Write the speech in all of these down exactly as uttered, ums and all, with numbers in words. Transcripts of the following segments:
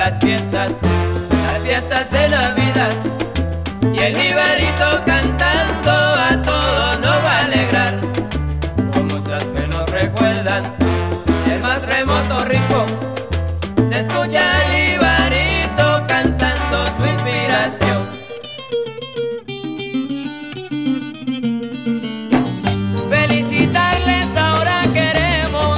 las fiestas, las fiestas de Navidad. Y el jibarito cantando a todos nos va a alegrar. Con muchas que nos recuerdan el más remoto rincón. Se escucha el jibarito cantando su inspiración. Felicitarles ahora queremos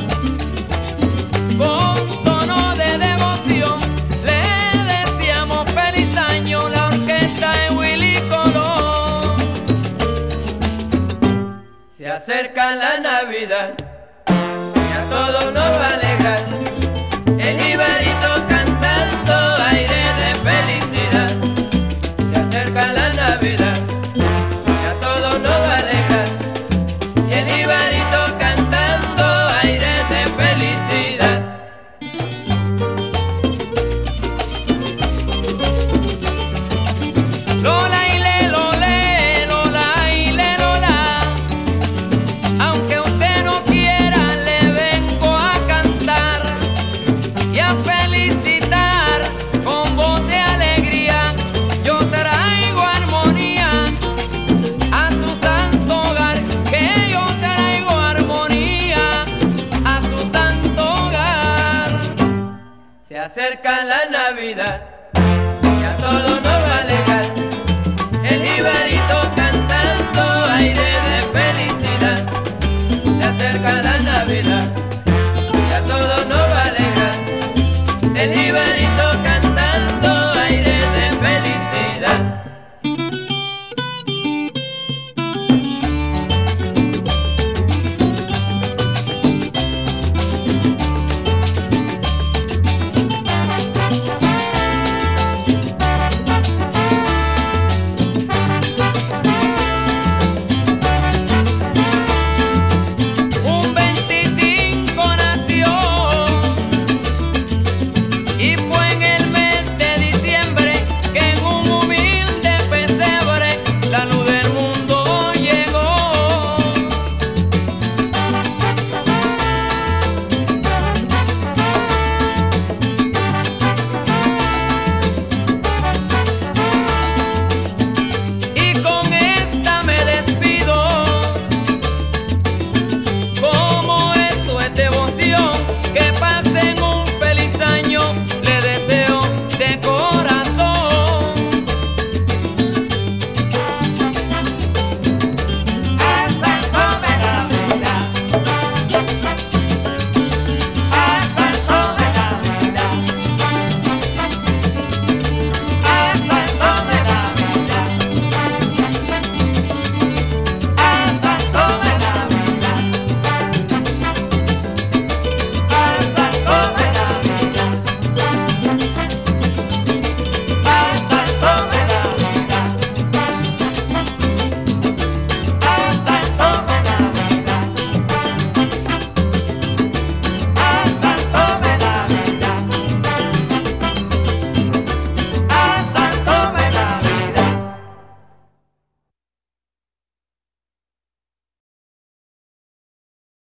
con tono de devoción. Le deseamos feliz año la orquesta de Willy Colón. Se acerca la Navidad y a todos nos va a alegrar. El jibarito canta